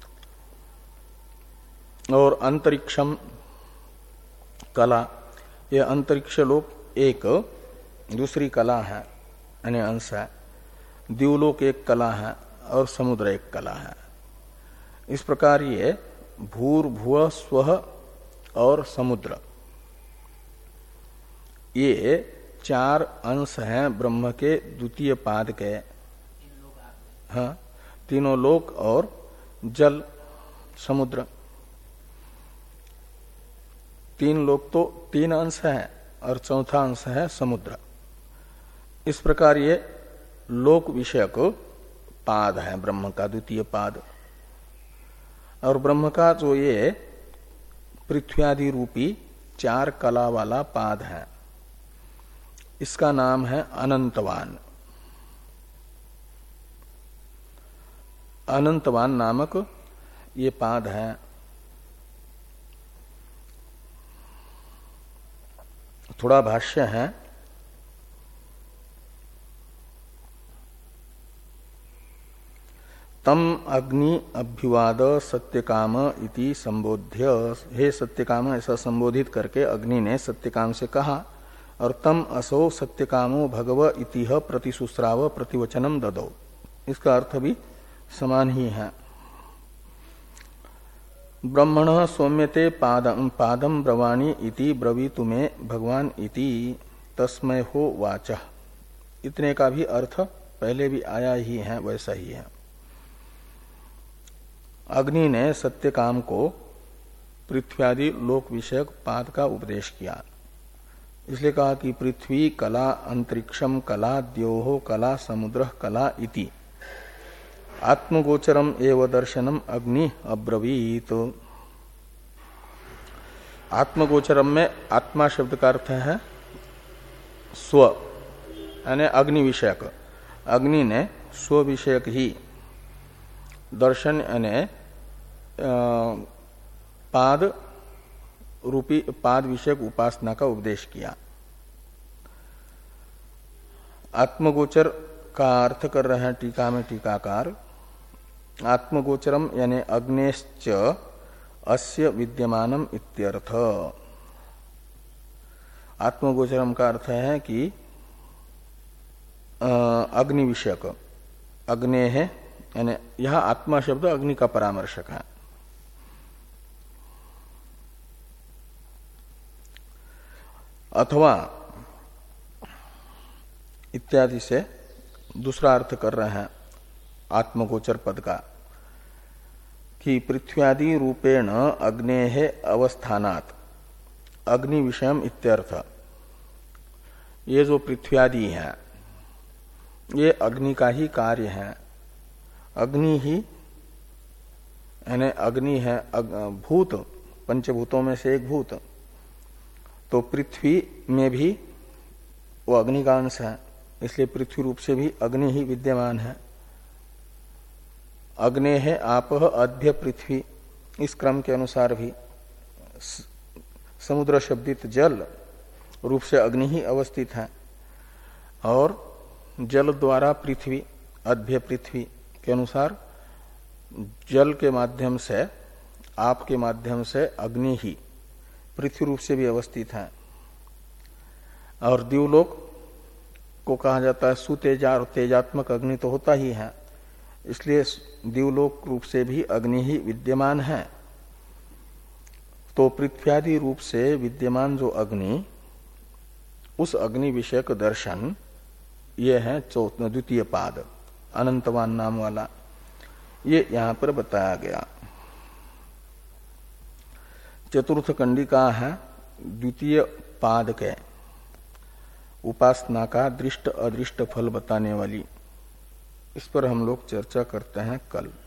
और अंतरिक्षम कला, ये अंतरिक्ष लोक एक दूसरी कला है यानी अंश है, द्यूलोक एक कला है और समुद्र एक कला है। इस प्रकार ये भूर्भुव स्वः और समुद्र ये चार अंश हैं ब्रह्म के द्वितीय पाद के। हाँ, तीनों लोक और जल समुद्र, तीन लोक तो तीन अंश हैं और चौथा अंश है समुद्र। इस प्रकार ये लोक विषयक पाद है ब्रह्म का द्वितीय पाद। और ब्रह्म का जो ये पृथ्व्यादि रूपी चार कला वाला पाद है, इसका नाम है अनंतवान। अनंतवान नामक ये पाद है। थोड़ा भाष्य है। तम अग्नि अभ्युवाद सत्यकाम इति संबोध्य, हे सत्यकाम ऐसा संबोधित करके अग्नि ने सत्यकाम से कहा। और तम असो सत्यकामो भगव इतिह प्रतिशुस्राव प्रतिवचनम ददौ, इसका अर्थ भी समान ही है। ब्रह्मण सौम्यते पादम पादम ब्रवाणी इति ब्रवीतु मे भगवान इति तस्मै हो वाचः, इतने का भी अर्थ पहले भी आया ही है, वैसा ही है। अग्नि ने सत्यकाम को पृथ्व्यादि लोक विषयक पाद का उपदेश किया। इसलिए कहा कि पृथ्वी कला अंतरिक्षम कला द्योः कला समुद्र कला इति आत्मगोचरम एव दर्शनम अग्नि अब्रवीत। आत्मगोचरम में आत्मा शब्द का अर्थ है स्व, यानी अग्नि विषयक। अग्नि ने स्व विषयक ही दर्शन यानी पाद रूपी पाद विषयक उपासना का उपदेश किया। आत्मगोचर का अर्थ कर रहे हैं टीका में टीकाकार, आत्मगोचरम यानी अग्नेश्च अस्य विद्यमानम इत्यर्थ। आत्मगोचरम का अर्थ है कि अग्नि विषयक, अग्ने है यानी यह आत्मा शब्द अग्नि का परामर्शक है। अथवा इत्यादि से दूसरा अर्थ कर रहे हैं आत्मगोचर पद का कि पृथ्व्यादि रूपेण अग्नेः अवस्थानात् अग्नि विषयम इत्यर्थ। ये जो पृथ्व्यादि है ये अग्नि का ही कार्य है। अग्नि ही यानी अग्नि है भूत, पंचभूतों में से एक भूत, तो पृथ्वी में भी वो अग्नि का अंश है, इसलिए पृथ्वी रूप से भी अग्नि ही विद्यमान है। अग्ने है आपह अद्भ्य पृथ्वी, इस क्रम के अनुसार भी समुद्र शब्दित जल रूप से अग्नि ही अवस्थित है और जल द्वारा पृथ्वी अद्भ्य पृथ्वी के अनुसार जल के माध्यम से आप के माध्यम से अग्नि ही पृथ्वी रूप से भी अवस्थित है। और द्युलोक को कहा जाता है सुतेजा और तेजात्मक अग्नि तो होता ही है, इसलिए द्युलोक रूप से भी अग्नि ही विद्यमान है। तो पृथ्व्यादि रूप से विद्यमान जो अग्नि, उस अग्नि विषयक दर्शन ये है चौथा द्वितीय पाद अनंतवान नाम वाला, ये यहां पर बताया गया। चतुर्थ कंडिका है द्वितीय पाद के उपासना का दृष्ट अदृष्ट फल बताने वाली। इस पर हम लोग चर्चा करते हैं कल।